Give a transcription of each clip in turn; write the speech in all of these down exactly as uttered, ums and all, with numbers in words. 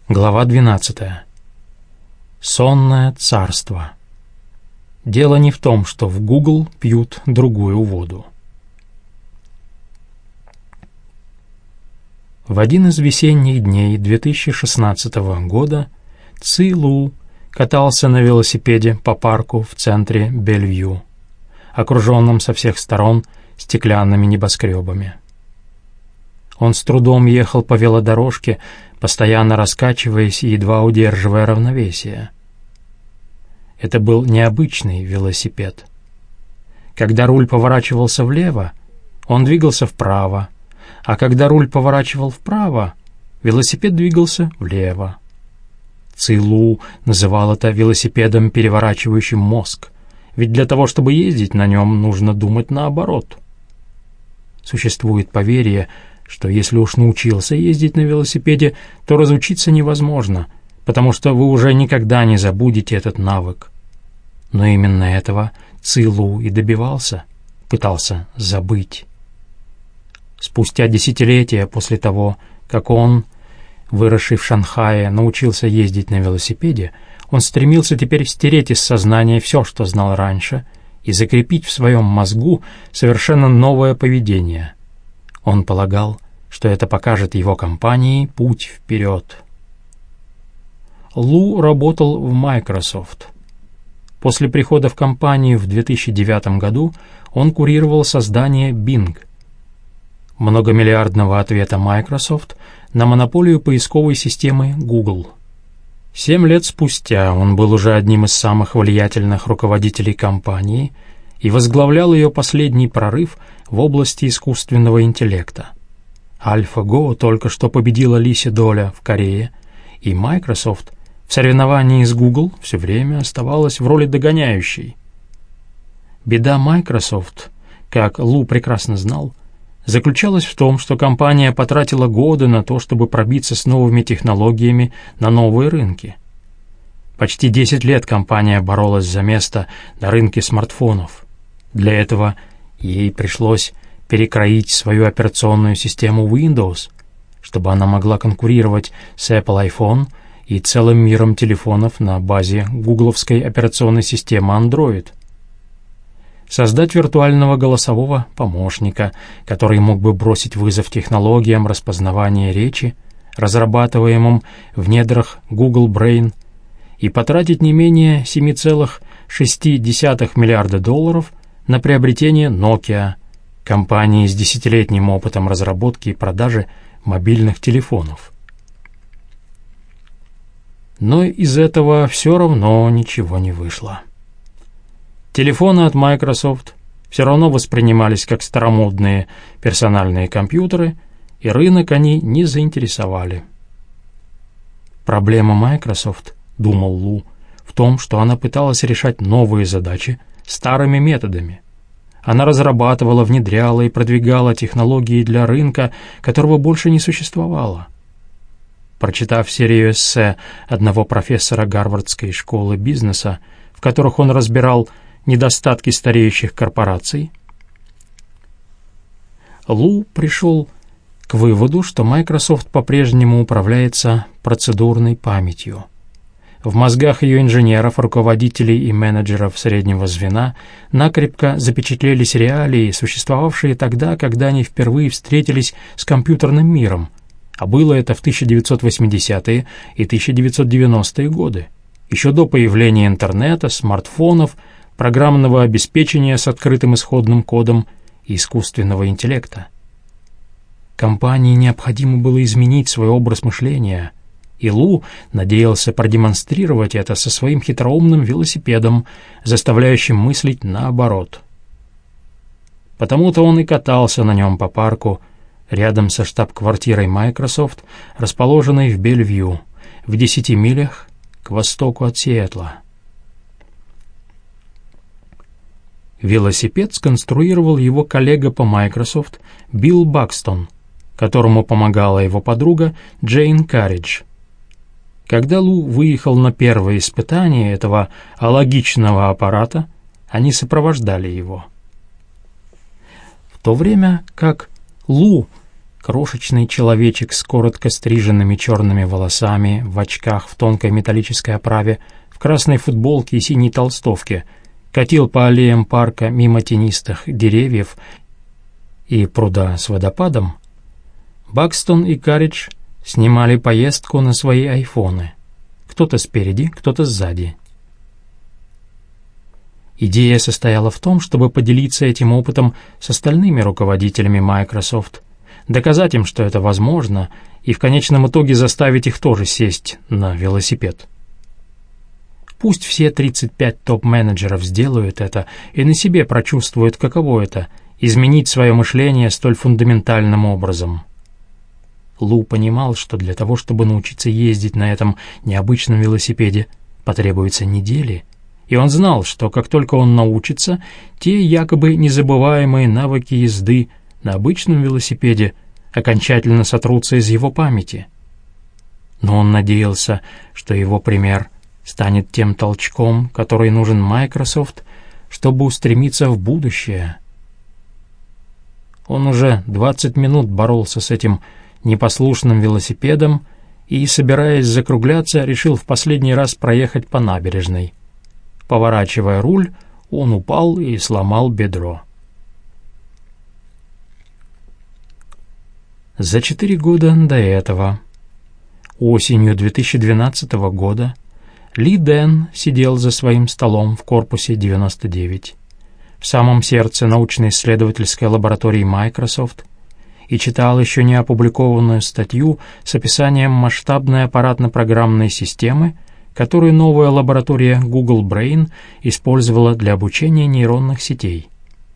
Глава двенадцатая. Сонное царство. Дело не в том, что в Google пьют другую воду. В один из весенних дней две тысячи шестнадцатого года Ци Лу катался на велосипеде по парку в центре Бельвью, окруженном со всех сторон стеклянными небоскребами. Он с трудом ехал по велодорожке, постоянно раскачиваясь и едва удерживая равновесие. Это был необычный велосипед. Когда руль поворачивался влево, он двигался вправо, а когда руль поворачивал вправо, велосипед двигался влево. Ци Лу называл это велосипедом, переворачивающим мозг, ведь для того, чтобы ездить на нем, нужно думать наоборот. Существует поверье, что если уж научился ездить на велосипеде, то разучиться невозможно, потому что вы уже никогда не забудете этот навык. Но именно этого Ци Лу и добивался, пытался забыть. Спустя десятилетия после того, как он, выросший в Шанхае, научился ездить на велосипеде, он стремился теперь стереть из сознания все, что знал раньше, и закрепить в своем мозгу совершенно новое поведение. Он полагал, что это покажет его компании путь вперед. Лу работал в Microsoft. После прихода в компанию в две тысячи девятом году он курировал создание Bing, многомиллиардного ответа Microsoft на монополию поисковой системы Google. Семь лет спустя он был уже одним из самых влиятельных руководителей компании и возглавлял ее последний прорыв в области искусственного интеллекта. AlphaGo только что победила Лиси Доля в Корее, и Microsoft в соревновании с Google все время оставалась в роли догоняющей. Беда Microsoft, как Лу прекрасно знал, заключалась в том, что компания потратила годы на то, чтобы пробиться с новыми технологиями на новые рынки. Почти десять лет компания боролась за место на рынке смартфонов. Для этого ей пришлось перекроить свою операционную систему Windows, чтобы она могла конкурировать с Apple iPhone и целым миром телефонов на базе гугловской операционной системы Android. Создать виртуального голосового помощника, который мог бы бросить вызов технологиям распознавания речи, разрабатываемым в недрах Google Brain, и потратить не менее семь целых шесть десятых миллиарда долларов на приобретение Nokia, компании с десятилетним опытом разработки и продажи мобильных телефонов. Но из этого все равно ничего не вышло. Телефоны от Microsoft все равно воспринимались как старомодные персональные компьютеры, и рынок они не заинтересовали. Проблема Microsoft, думал Лу, в том, что она пыталась решать новые задачи старыми методами. Она разрабатывала, внедряла и продвигала технологии для рынка, которого больше не существовало. Прочитав серию эссе одного профессора Гарвардской школы бизнеса, в которых он разбирал недостатки стареющих корпораций, Лу пришел к выводу, что Microsoft по-прежнему управляется процедурной памятью. В мозгах ее инженеров, руководителей и менеджеров среднего звена накрепко запечатлелись реалии, существовавшие тогда, когда они впервые встретились с компьютерным миром, а было это в тысяча девятьсот восьмидесятые и тысяча девятьсот девяностые годы, еще до появления интернета, смартфонов, программного обеспечения с открытым исходным кодом и искусственного интеллекта. Компании необходимо было изменить свой образ мышления, и Лу надеялся продемонстрировать это со своим хитроумным велосипедом, заставляющим мыслить наоборот. Потому-то он и катался на нем по парку, рядом со штаб-квартирой Microsoft, расположенной в Бельвью, в десяти милях к востоку от Сиэтла. Велосипед сконструировал его коллега по Microsoft Билл Бакстон, которому помогала его подруга Джейн Карридж. Когда Лу выехал на первое испытание этого алогичного аппарата, они сопровождали его. В то время как Лу Крошечный человечек с коротко стриженными черными волосами, в очках в тонкой металлической оправе, в красной футболке и синей толстовке катил по аллеям парка мимо тенистых деревьев и пруда с водопадом, Бакстон и Карридж снимали поездку на свои айфоны. Кто-то спереди, кто-то сзади. Идея состояла в том, чтобы поделиться этим опытом с остальными руководителями Microsoft, доказать им, что это возможно, и в конечном итоге заставить их тоже сесть на велосипед. Пусть все тридцать пять топ-менеджеров сделают это и на себе прочувствуют, каково это — изменить свое мышление столь фундаментальным образом. Лу понимал, что для того, чтобы научиться ездить на этом необычном велосипеде, потребуются недели, и он знал, что как только он научится, те якобы незабываемые навыки езды на обычном велосипеде окончательно сотрутся из его памяти. Но он надеялся, что его пример станет тем толчком, который нужен Microsoft, чтобы устремиться в будущее. Он уже двадцать минут боролся с этим непослушным велосипедом и, собираясь закругляться, решил в последний раз проехать по набережной. Поворачивая руль, он упал и сломал бедро. За четыре года до этого, осенью две тысячи двенадцатого года, Ли Дэн сидел за своим столом в корпусе девяносто девять, в самом сердце научно-исследовательской лаборатории Microsoft, и читал еще не опубликованную статью с описанием масштабной аппаратно-программной системы, которую новая лаборатория Google Brain использовала для обучения нейронных сетей.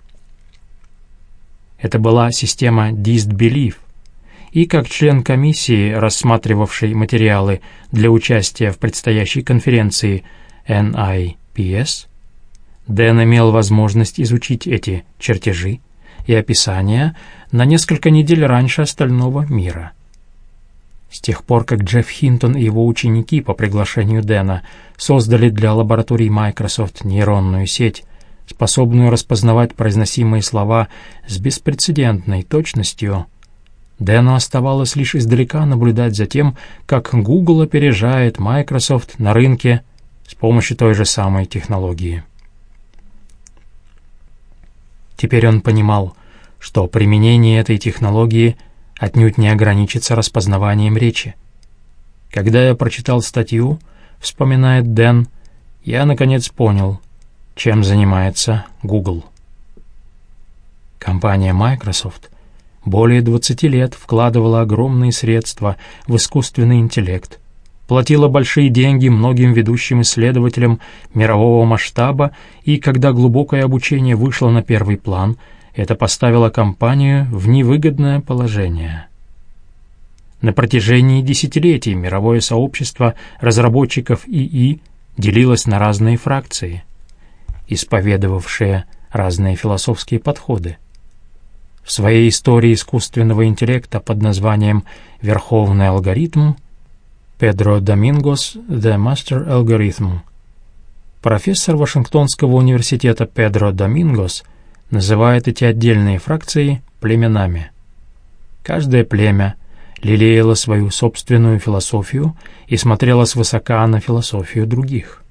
Это была система Dist-Belief, и как член комиссии, рассматривавшей материалы для участия в предстоящей конференции эн ай пи эс, Дэн имел возможность изучить эти чертежи и описания на несколько недель раньше остального мира. С тех пор, как Джефф Хинтон и его ученики по приглашению Дэна создали для лабораторий Microsoft нейронную сеть, способную распознавать произносимые слова с беспрецедентной точностью, Дэну оставалось лишь издалека наблюдать за тем, как Google опережает Microsoft на рынке с помощью той же самой технологии. Теперь он понимал, что применение этой технологии отнюдь не ограничится распознаванием речи. Когда я прочитал статью, вспоминает Дэн, я наконец понял, чем занимается Google. Компания Microsoft более двадцати лет вкладывала огромные средства в искусственный интеллект, платила большие деньги многим ведущим исследователям мирового масштаба, и когда глубокое обучение вышло на первый план, это поставило компанию в невыгодное положение. На протяжении десятилетий мировое сообщество разработчиков ИИ делилось на разные фракции, исповедовавшие разные философские подходы. В своей истории искусственного интеллекта под названием «Верховный алгоритм» Педро Домингос «The Master Algorithm» профессор Вашингтонского университета Педро Домингос называет эти отдельные фракции племенами. Каждое племя лелеяло свою собственную философию и смотрело свысока на философию других.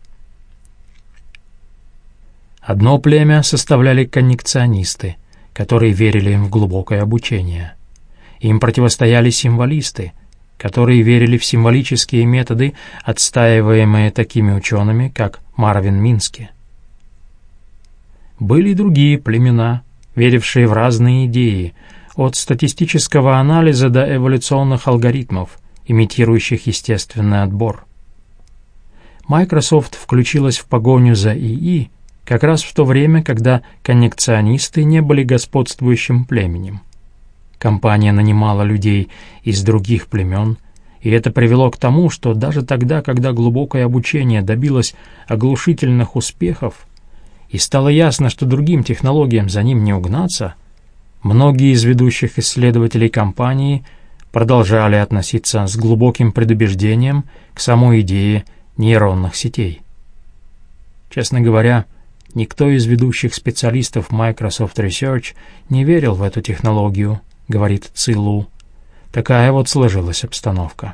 Одно племя составляли коннекционисты, которые верили в глубокое обучение. Им противостояли символисты, которые верили в символические методы, отстаиваемые такими учеными, как Марвин Мински. Были и другие племена, верившие в разные идеи, от статистического анализа до эволюционных алгоритмов, имитирующих естественный отбор. Microsoft включилась в погоню за ИИ как раз в то время, когда коннекционисты не были господствующим племенем. Компания нанимала людей из других племен, и это привело к тому, что даже тогда, когда глубокое обучение добилось оглушительных успехов, и стало ясно, что другим технологиям за ним не угнаться, многие из ведущих исследователей компании продолжали относиться с глубоким предубеждением к самой идее нейронных сетей. Честно говоря, никто из ведущих специалистов Microsoft Research не верил в эту технологию, говорит Ци Лу, Такая вот сложилась обстановка.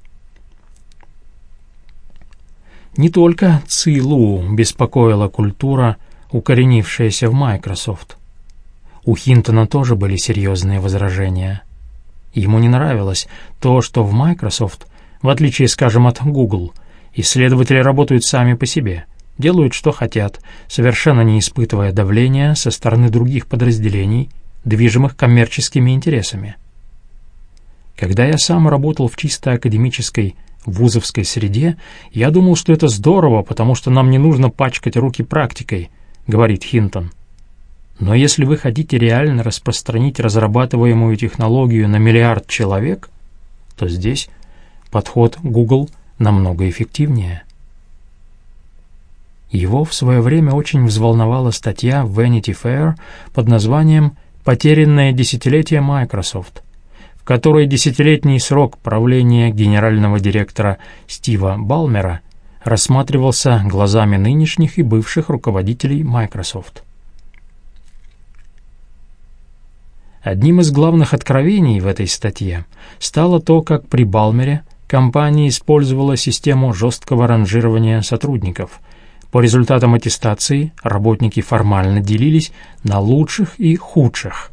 Не только Ци Лу беспокоила культура, укоренившаяся в Microsoft. У Хинтона тоже были серьезные возражения. Ему не нравилось то, что в Microsoft, в отличие, скажем, от Google, исследователи работают сами по себе, делают, что хотят, совершенно не испытывая давления со стороны других подразделений, движимых коммерческими интересами. Когда я сам работал в чисто академической вузовской среде, я думал, что это здорово, потому что нам не нужно пачкать руки практикой, говорит Хинтон. Но если вы хотите реально распространить разрабатываемую технологию на миллиард человек, то здесь подход Google намного эффективнее. Его в свое время очень взволновала статья в Vanity Fair под названием «Потерянное десятилетие Microsoft», в которой десятилетний срок правления генерального директора Стива Балмера рассматривался глазами нынешних и бывших руководителей Microsoft. Одним из главных откровений в этой статье стало то, как при Балмере компания использовала систему жесткого ранжирования сотрудников. По результатам аттестации работники формально делились на лучших и худших.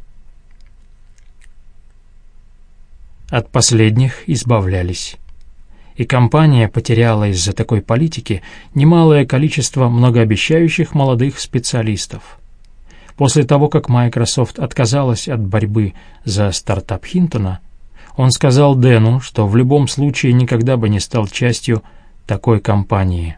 От последних избавлялись. И компания потеряла из-за такой политики немалое количество многообещающих молодых специалистов. После того, как Microsoft отказалась от борьбы за стартап Хинтона, он сказал Дэну, что в любом случае никогда бы не стал частью такой компании.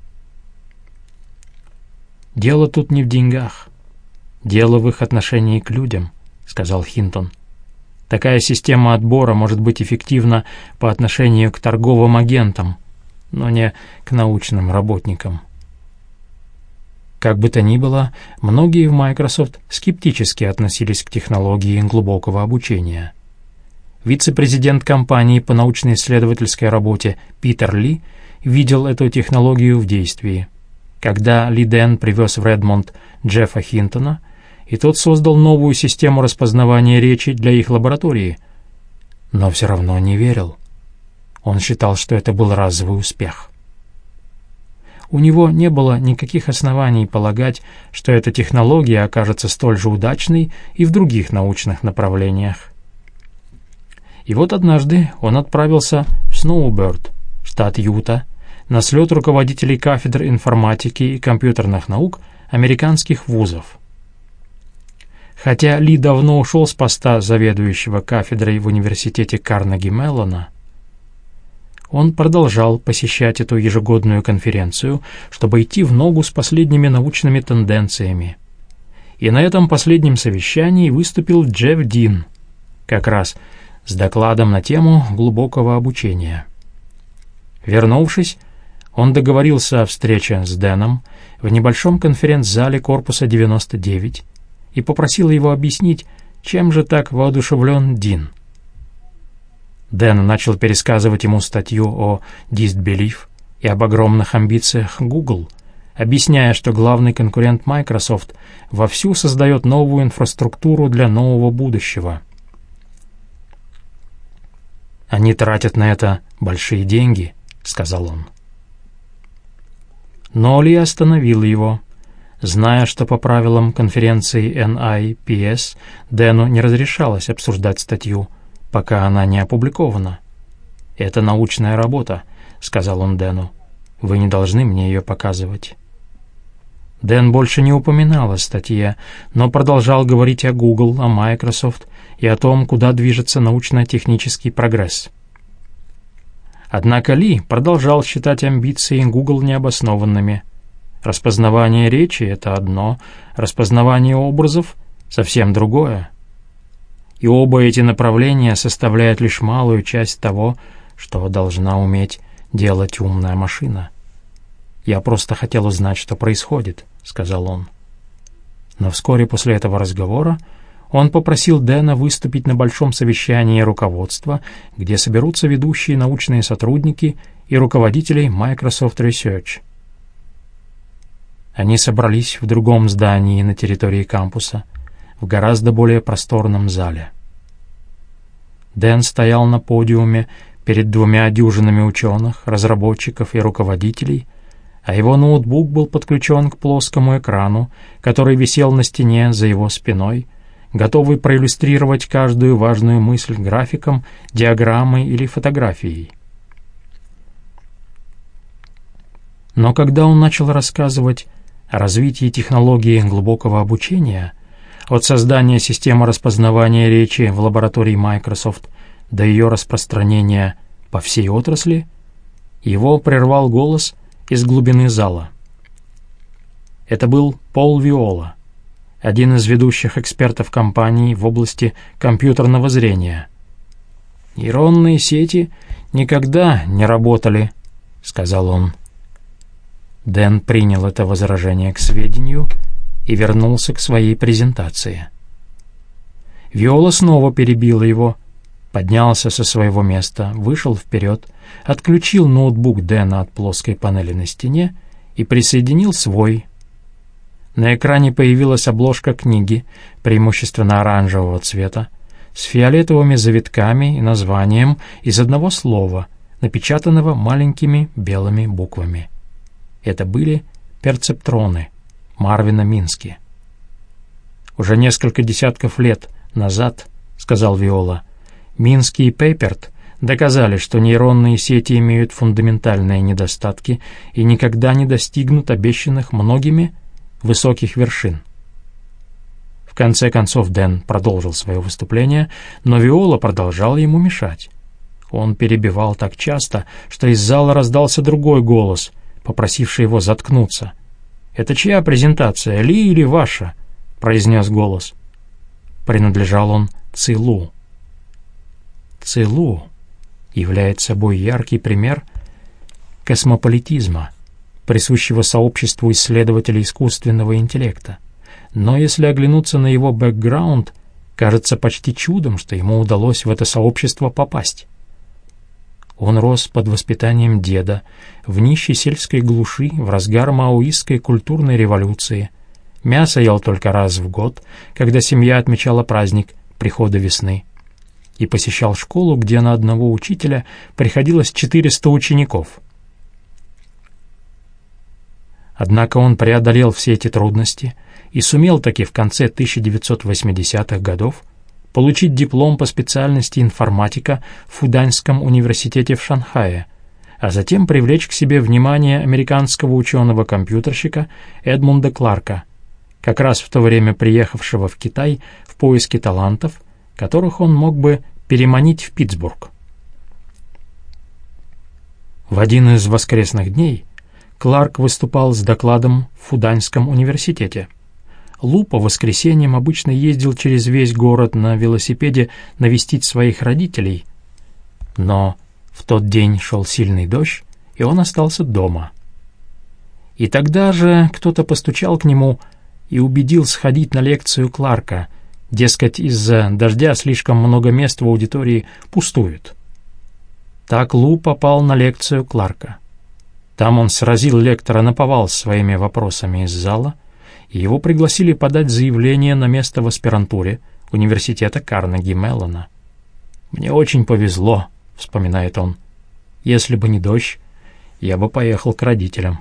«Дело тут не в деньгах. Дело в их отношении к людям», — сказал Хинтон. «Такая система отбора может быть эффективна по отношению к торговым агентам, но не к научным работникам». Как бы то ни было, многие в Microsoft скептически относились к технологии глубокого обучения. Вице-президент компании по научно-исследовательской работе Питер Ли видел эту технологию в действии, когда Ли Дэн привез в Редмонд Джеффа Хинтона, и тот создал новую систему распознавания речи для их лаборатории, но все равно не верил. Он считал, что это был разовый успех. У него не было никаких оснований полагать, что эта технология окажется столь же удачной и в других научных направлениях. И вот однажды он отправился в Сноуберд, штат Юта, на слет руководителей кафедр информатики и компьютерных наук американских вузов. Хотя Ли давно ушел с поста заведующего кафедрой в университете Карнеги-Меллона, он продолжал посещать эту ежегодную конференцию, чтобы идти в ногу с последними научными тенденциями. И на этом последнем совещании выступил Джефф Дин, как раз с докладом на тему глубокого обучения. Вернувшись, он договорился о встрече с Дэном в небольшом конференц-зале корпуса девяносто девять и попросил его объяснить, чем же так воодушевлен Дин. Дэн начал пересказывать ему статью о «Disbelief» и об огромных амбициях Google, объясняя, что главный конкурент Microsoft вовсю создает новую инфраструктуру для нового будущего. «Они тратят на это большие деньги», — сказал он. Но Ли остановил его, зная, что по правилам конференции эн ай пи эс Дэну не разрешалось обсуждать статью, пока она не опубликована. «Это научная работа», — сказал он Дэну. «Вы не должны мне ее показывать». Дэн больше не упоминал о статье, но продолжал говорить о Google, о Microsoft и о том, куда движется научно-технический прогресс. Однако Ли продолжал считать амбиции Google необоснованными. Распознавание речи — это одно, распознавание образов — совсем другое. И оба эти направления составляют лишь малую часть того, что должна уметь делать умная машина. «Я просто хотел узнать, что происходит», — сказал он. Но вскоре после этого разговора он попросил Дэна выступить на большом совещании руководства, где соберутся ведущие научные сотрудники и руководители Microsoft Research. Они собрались в другом здании на территории кампуса, в гораздо более просторном зале. Дэн стоял на подиуме перед двумя дюжинами ученых, разработчиков и руководителей, а его ноутбук был подключен к плоскому экрану, который висел на стене за его спиной, готовый проиллюстрировать каждую важную мысль графиком, диаграммой или фотографией. Но когда он начал рассказывать о развитии технологии глубокого обучения, от создания системы распознавания речи в лаборатории Microsoft до ее распространения по всей отрасли, его прервал голос из глубины зала. Это был Пол Виола, один из ведущих экспертов компании в области компьютерного зрения. «Нейронные сети никогда не работали», — сказал он. Дэн принял это возражение к сведению и вернулся к своей презентации. Виола снова перебила его, поднялся со своего места, вышел вперед, отключил ноутбук Дэна от плоской панели на стене и присоединил свой. На экране появилась обложка книги, преимущественно оранжевого цвета, с фиолетовыми завитками и названием из одного слова, напечатанного маленькими белыми буквами. Это были перцептроны Марвина Мински. «Уже несколько десятков лет назад, — сказал Виола, — Мински и Пейперт доказали, что нейронные сети имеют фундаментальные недостатки и никогда не достигнут обещанных многими высоких вершин». В конце концов Дэн продолжил свое выступление, но Виола продолжал ему мешать. Он перебивал так часто, что из зала раздался другой голос, попросивший его заткнуться. «Это чья презентация, Ли или ваша?» — произнес голос. Принадлежал он Ци-Лу. Ци-Лу является собой яркий пример космополитизма, присущего сообществу исследователей искусственного интеллекта. Но если оглянуться на его бэкграунд, кажется почти чудом, что ему удалось в это сообщество попасть. Он рос под воспитанием деда, в нищей сельской глуши, в разгар маоистской культурной революции. Мясо ел только раз в год, когда семья отмечала праздник прихода весны. И посещал школу, где на одного учителя приходилось четыреста учеников. Однако он преодолел все эти трудности и сумел таки в конце тысяча девятьсот восьмидесятых годов получить диплом по специальности информатика в Фуданьском университете в Шанхае, а затем привлечь к себе внимание американского ученого-компьютерщика Эдмунда Кларка, как раз в то время приехавшего в Китай в поиске талантов, которых он мог бы переманить в Питтсбург. В один из воскресных дней Кларк выступал с докладом в Фуданьском университете. Лу по воскресеньям обычно ездил через весь город на велосипеде навестить своих родителей, но в тот день шел сильный дождь, и он остался дома. И тогда же кто-то постучал к нему и убедил сходить на лекцию Кларка, дескать, из-за дождя слишком много мест в аудитории пустует. Так Лу попал на лекцию Кларка. Там он сразил лектора наповал своими вопросами из зала, и его пригласили подать заявление на место в аспирантуре университета Карнеги-Меллона. «Мне очень повезло», — вспоминает он. «Если бы не дождь, я бы поехал к родителям».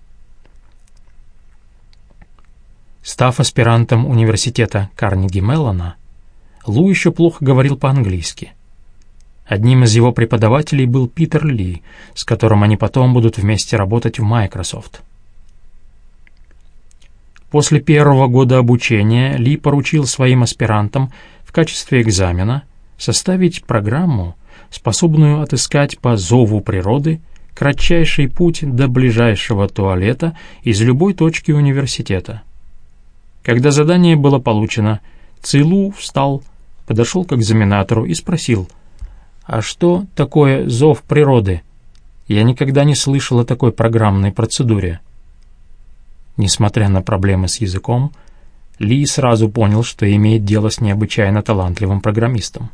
Став аспирантом университета Карнеги-Меллона, Лу еще плохо говорил по-английски. Одним из его преподавателей был Питер Ли, с которым они потом будут вместе работать в Microsoft. После первого года обучения Ли поручил своим аспирантам в качестве экзамена составить программу, способную отыскать по зову природы кратчайший путь до ближайшего туалета из любой точки университета. Когда задание было получено, Ци-Лу встал, подошел к экзаменатору и спросил: «А что такое зов природы? Я никогда не слышал о такой программной процедуре». Несмотря на проблемы с языком, Ли сразу понял, что имеет дело с необычайно талантливым программистом.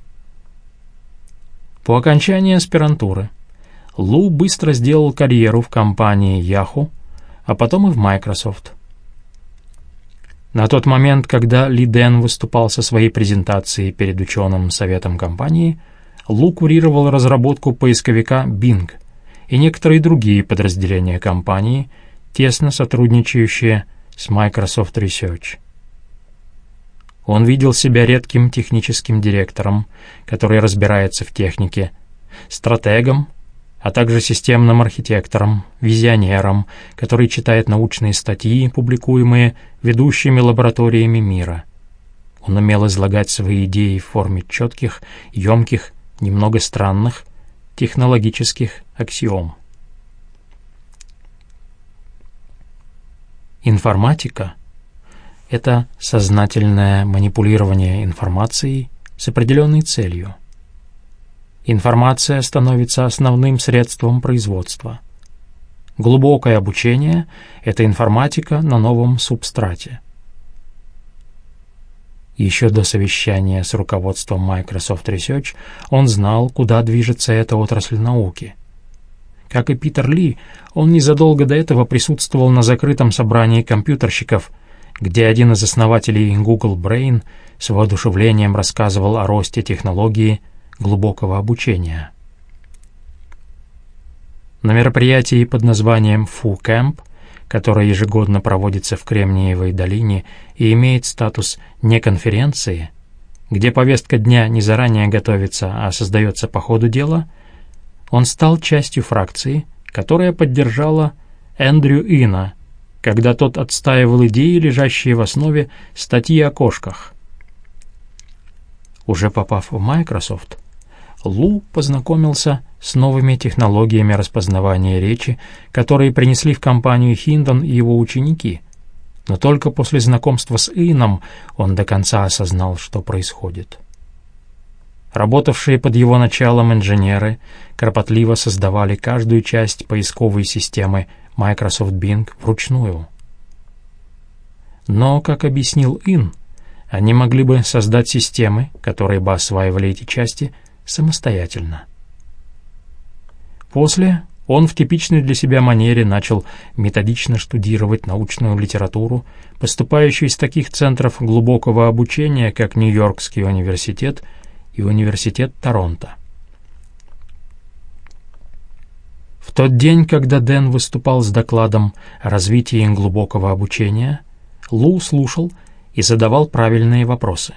По окончании аспирантуры Лу быстро сделал карьеру в компании Yahoo, а потом и в Microsoft. На тот момент, когда Ли Дэн выступал со своей презентацией перед ученым советом компании, Лу курировал разработку поисковика Bing и некоторые другие подразделения компании, тесно сотрудничающие с Microsoft Research. Он видел себя редким техническим директором, который разбирается в технике, стратегом, а также системным архитектором, визионером, который читает научные статьи, публикуемые ведущими лабораториями мира. Он умел излагать свои идеи в форме четких, емких, немного странных технологических аксиом. Информатика — это сознательное манипулирование информацией с определенной целью. Информация становится основным средством производства. Глубокое обучение — это информатика на новом субстрате. Еще до совещания с руководством Microsoft Research он знал, куда движется эта отрасль науки. Как и Питер Ли, он незадолго до этого присутствовал на закрытом собрании компьютерщиков, где один из основателей Google Brain с воодушевлением рассказывал о росте технологии глубокого обучения. На мероприятии под названием FooCamp, которое ежегодно проводится в Кремниевой долине и имеет статус неконференции, где повестка дня не заранее готовится, а создается по ходу дела, он стал частью фракции, которая поддержала Эндрю Ина, когда тот отстаивал идеи, лежащие в основе статьи о кошках. Уже попав в Microsoft, Лу познакомился с новыми технологиями распознавания речи, которые принесли в компанию Хиндон и его ученики, но только после знакомства с Ином он до конца осознал, что происходит. Работавшие под его началом инженеры кропотливо создавали каждую часть поисковой системы Microsoft Bing вручную. Но, как объяснил Ин, они могли бы создать системы, которые бы осваивали эти части самостоятельно. После он в типичной для себя манере начал методично штудировать научную литературу, поступающую из таких центров глубокого обучения, как Нью-Йоркский университет и Университет Торонто. В тот день, когда Дэн выступал с докладом о развитии глубокого обучения, Лу слушал и задавал правильные вопросы.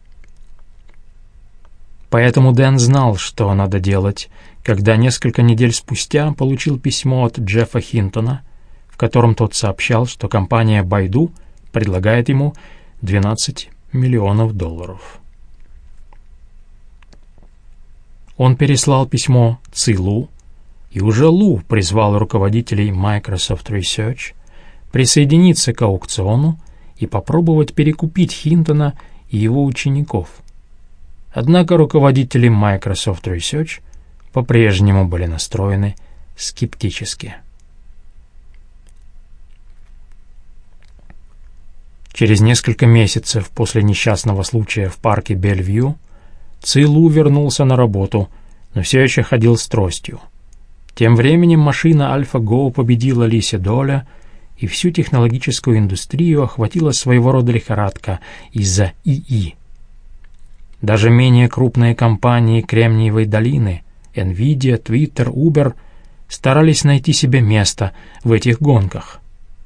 Поэтому Дэн знал, что надо делать, когда несколько недель спустя получил письмо от Джеффа Хинтона, в котором тот сообщал, что компания Baidu предлагает ему двенадцать миллионов долларов. Он переслал письмо Ци Лу, и уже Лу призвал руководителей Microsoft Research присоединиться к аукциону и попробовать перекупить Хинтона и его учеников. Однако руководители Microsoft Research по-прежнему были настроены скептически. Через несколько месяцев после несчастного случая в парке Бельвью Ци Лу вернулся на работу, но все еще ходил с тростью. Тем временем машина AlphaGo победила Ли Седоля, и всю технологическую индустрию охватила своего рода лихорадка из-за ИИ. Даже менее крупные компании Кремниевой долины, NVIDIA, Twitter, Uber, старались найти себе место в этих гонках.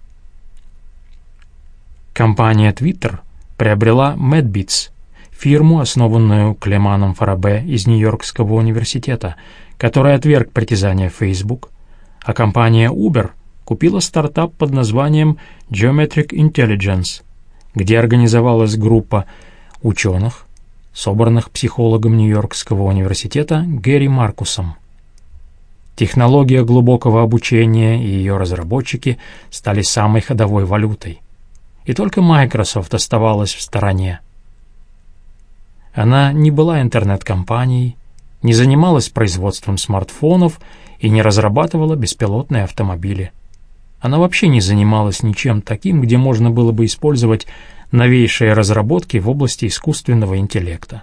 Компания Twitter приобрела MadBits, фирму, основанную Клеманом Фарабе из Нью-Йоркского университета, который отверг притязания Facebook, а компания Uber купила стартап под названием Geometric Intelligence, где организовалась группа ученых, собранных психологом Нью-Йоркского университета Гэри Маркусом. Технология глубокого обучения и ее разработчики стали самой ходовой валютой, и только Microsoft оставалась в стороне. Она не была интернет-компанией, не занималась производством смартфонов и не разрабатывала беспилотные автомобили. Она вообще не занималась ничем таким, где можно было бы использовать новейшие разработки в области искусственного интеллекта.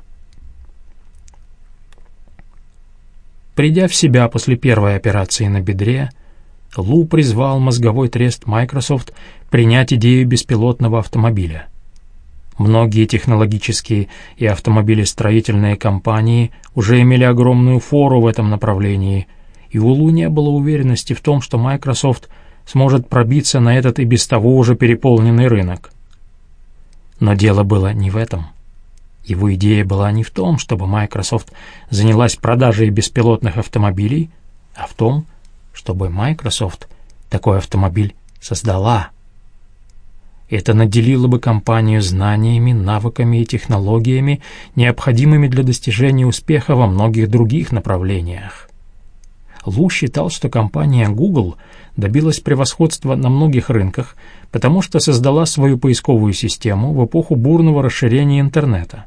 Придя в себя после первой операции на бедре, Лу призвал мозговой трест Microsoft принять идею беспилотного автомобиля. Многие технологические и автомобилестроительные компании уже имели огромную фору в этом направлении, и у Лу не было уверенности в том, что Microsoft сможет пробиться на этот и без того уже переполненный рынок. Но дело было не в этом. Его идея была не в том, чтобы Microsoft занялась продажей беспилотных автомобилей, а в том, чтобы Microsoft такой автомобиль создала. Это наделило бы компанию знаниями, навыками и технологиями, необходимыми для достижения успеха во многих других направлениях. Лу считал, что компания Google добилась превосходства на многих рынках, потому что создала свою поисковую систему в эпоху бурного расширения интернета.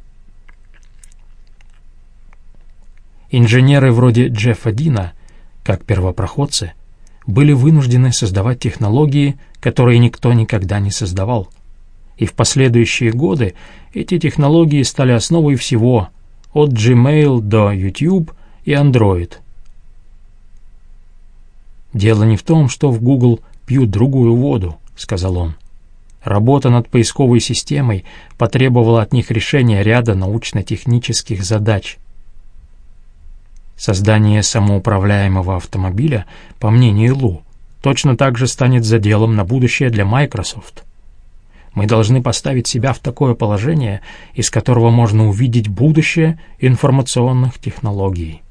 Инженеры вроде Джеффа Дина, как первопроходцы, были вынуждены создавать технологии, которые никто никогда не создавал. И в последующие годы эти технологии стали основой всего, от Gmail до YouTube и Android. «Дело не в том, что в Google пьют другую воду», — сказал он. «Работа над поисковой системой потребовала от них решения ряда научно-технических задач. Создание самоуправляемого автомобиля, по мнению Лу, точно так же станет заделом на будущее для Microsoft. Мы должны поставить себя в такое положение, из которого можно увидеть будущее информационных технологий».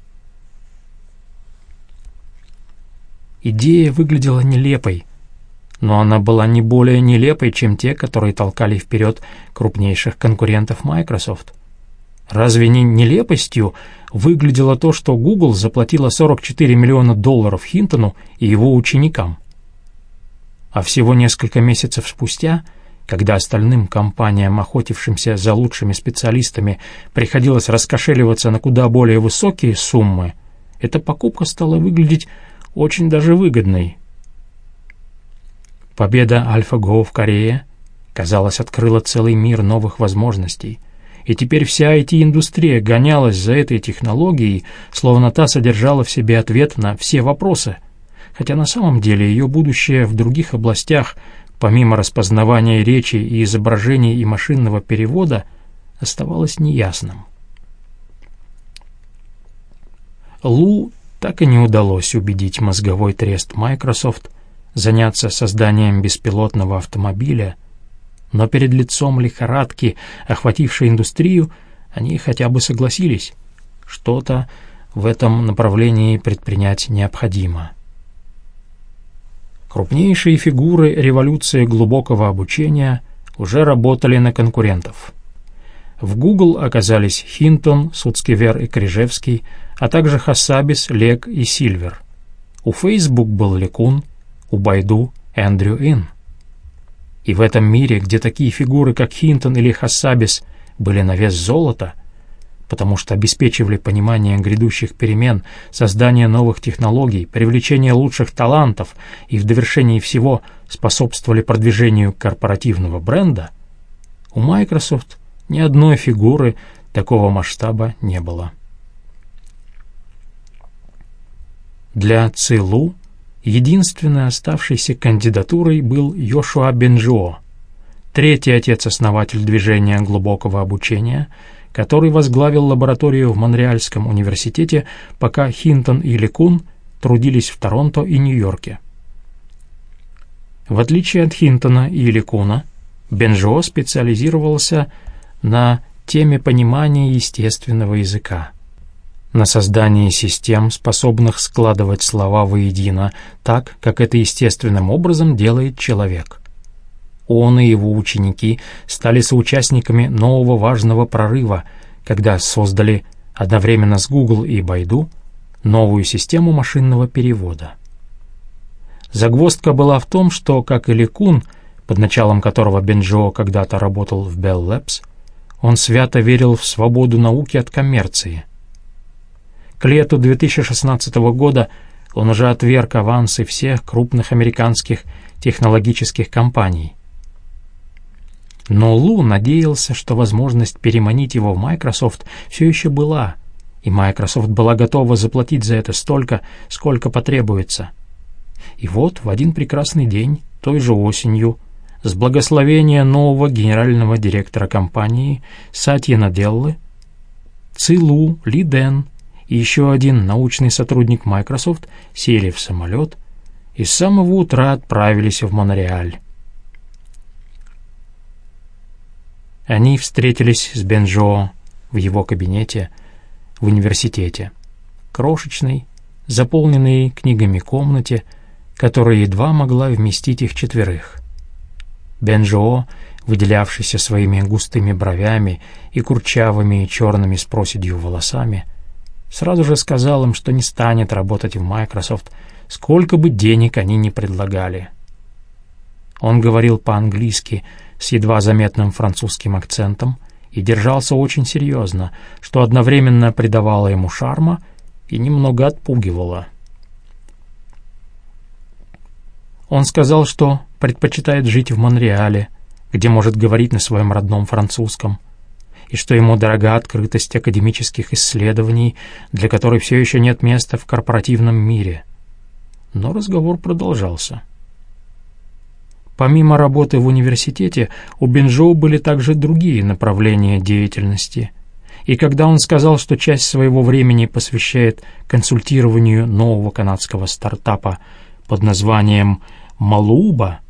Идея выглядела нелепой, но она была не более нелепой, чем те, которые толкали вперед крупнейших конкурентов Microsoft. Разве не нелепостью выглядело то, что Google заплатила сорок четыре миллиона долларов Хинтону и его ученикам? А всего несколько месяцев спустя, когда остальным компаниям, охотившимся за лучшими специалистами, приходилось раскошеливаться на куда более высокие суммы, эта покупка стала выглядеть очень даже выгодной. Победа AlphaGo в Корее, казалось, открыла целый мир новых возможностей, и теперь вся ай ти-индустрия гонялась за этой технологией, словно та содержала в себе ответ на все вопросы, хотя на самом деле ее будущее в других областях, помимо распознавания речи и изображений и машинного перевода, оставалось неясным. Лу так и не удалось убедить мозговой трест Microsoft заняться созданием беспилотного автомобиля, но перед лицом лихорадки, охватившей индустрию, они хотя бы согласились, что-то в этом направлении предпринять необходимо. Крупнейшие фигуры революции глубокого обучения уже работали на конкурентов. В Google оказались Хинтон, Суцкивер и Крижевский, а также Хассабис, Лег и Сильвер. У Facebook был Лекун, у Байду — Эндрю Ин. И в этом мире, где такие фигуры, как Хинтон или Хассабис, были на вес золота, потому что обеспечивали понимание грядущих перемен, создание новых технологий, привлечение лучших талантов и в довершении всего способствовали продвижению корпоративного бренда, у Microsoft ни одной фигуры такого масштаба не было. Для Ци Лу единственной оставшейся кандидатурой был Йошуа Бенджио, третий отец-основатель движения глубокого обучения, который возглавил лабораторию в Монреальском университете, пока Хинтон и Лекун трудились в Торонто и Нью-Йорке. В отличие от Хинтона и Лекуна, Бенджио специализировался на теме понимания естественного языка, на создании систем, способных складывать слова воедино так, как это естественным образом делает человек. Он и его ученики стали соучастниками нового важного прорыва, когда создали одновременно с Google и Байду новую систему машинного перевода. Загвоздка была в том, что, как и Лекун, под началом которого Бенджио когда-то работал в Bell Labs, он свято верил в свободу науки от коммерции. К лету две тысячи шестнадцатого года он уже отверг авансы всех крупных американских технологических компаний. Но Лу надеялся, что возможность переманить его в Microsoft все еще была, и Microsoft была готова заплатить за это столько, сколько потребуется. И вот в один прекрасный день, той же осенью, с благословения нового генерального директора компании Сатьи Наделлы, Ци Лу, Ли Дэн и еще один научный сотрудник Microsoft сели в самолет и с самого утра отправились в Монреаль. Они встретились с Бенжоу в его кабинете в университете, крошечной, заполненной книгами комнате, которая едва могла вместить их четверых. Бенжоу, выделявшийся своими густыми бровями и курчавыми черными с проседью волосами, сразу же сказал им, что не станет работать в Microsoft, сколько бы денег они ни предлагали. Он говорил по-английски с едва заметным французским акцентом и держался очень серьезно, что одновременно придавало ему шарма и немного отпугивало. Он сказал, что предпочитает жить в Монреале, где может говорить на своем родном французском, и что ему дорога открытость академических исследований, для которой все еще нет места в корпоративном мире. Но разговор продолжался. Помимо работы в университете, у Бенжоу были также другие направления деятельности, и когда он сказал, что часть своего времени посвящает консультированию нового канадского стартапа под названием «Малууба»,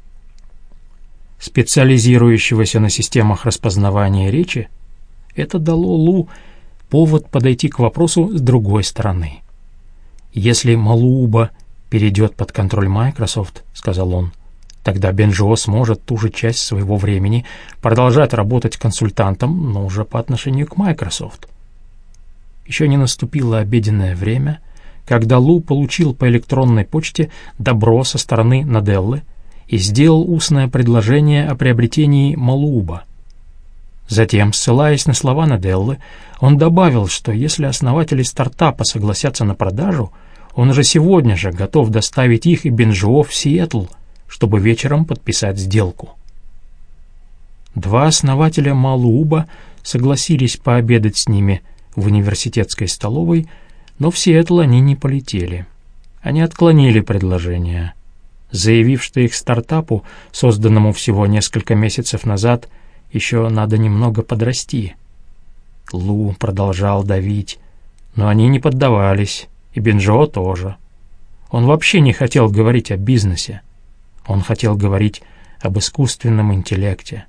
специализирующегося на системах распознавания речи, это дало Лу повод подойти к вопросу с другой стороны. «Если Малууба перейдет под контроль Microsoft, — сказал он, — тогда Бенжоу сможет ту же часть своего времени продолжать работать консультантом, но уже по отношению к Microsoft». Еще не наступило обеденное время, когда Лу получил по электронной почте добро со стороны Наделлы и сделал устное предложение о приобретении Малууба. Затем, ссылаясь на слова Наделлы, он добавил, что если основатели стартапа согласятся на продажу, он уже сегодня же готов доставить их и Бенжоу в Сиэтл, чтобы вечером подписать сделку. Два основателя Малууба согласились пообедать с ними в университетской столовой, но в Сиэтл они не полетели. Они отклонили предложение, заявив, что их стартапу, созданному всего несколько месяцев назад, еще надо немного подрасти. Лу продолжал давить, но они не поддавались, и Бенжоу тоже. Он вообще не хотел говорить о бизнесе. Он хотел говорить об искусственном интеллекте.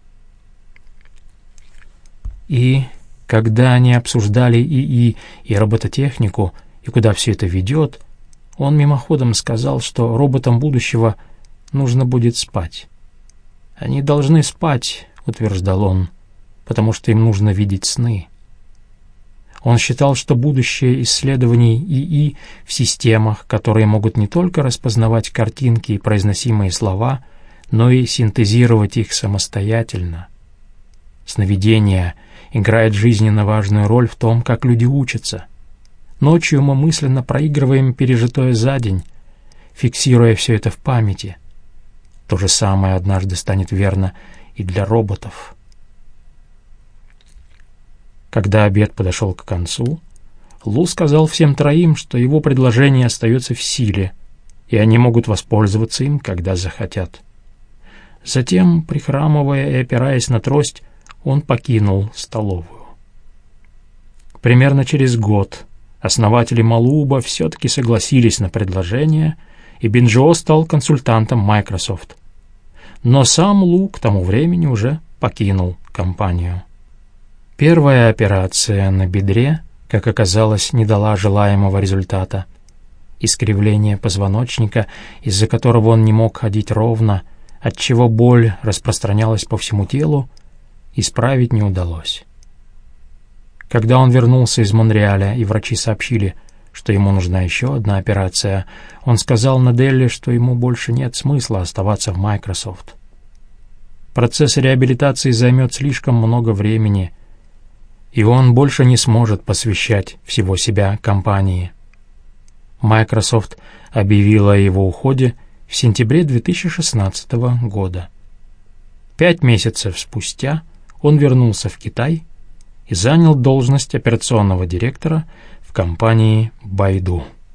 И когда они обсуждали ИИ и робототехнику, и куда все это ведет, он мимоходом сказал, что роботам будущего нужно будет спать. «Они должны спать», — утверждал он, — «потому что им нужно видеть сны». Он считал, что будущее исследований ИИ в системах, которые могут не только распознавать картинки и произносимые слова, но и синтезировать их самостоятельно. Сновидение играет жизненно важную роль в том, как люди учатся. Ночью мы мысленно проигрываем пережитое за день, фиксируя все это в памяти. То же самое однажды станет верно и для роботов. Когда обед подошел к концу, Лу сказал всем троим, что его предложение остается в силе, и они могут воспользоваться им, когда захотят. Затем, прихрамывая и опираясь на трость, он покинул столовую. Примерно через год основатели Малууба все-таки согласились на предложение, и Бенжоу стал консультантом Microsoft. Но сам Лу к тому времени уже покинул компанию. Первая операция на бедре, как оказалось, не дала желаемого результата. Искривление позвоночника, из-за которого он не мог ходить ровно, отчего боль распространялась по всему телу, исправить не удалось. Когда он вернулся из Монреаля, и врачи сообщили, что ему нужна еще одна операция, он сказал Наделле, что ему больше нет смысла оставаться в Microsoft. Процесс реабилитации займет слишком много времени, и он больше не сможет посвящать всего себя компании. Microsoft объявила о его уходе в сентябре две тысячи шестнадцатого года. Пять месяцев спустя он вернулся в Китай и занял должность операционного директора в компании Baidu.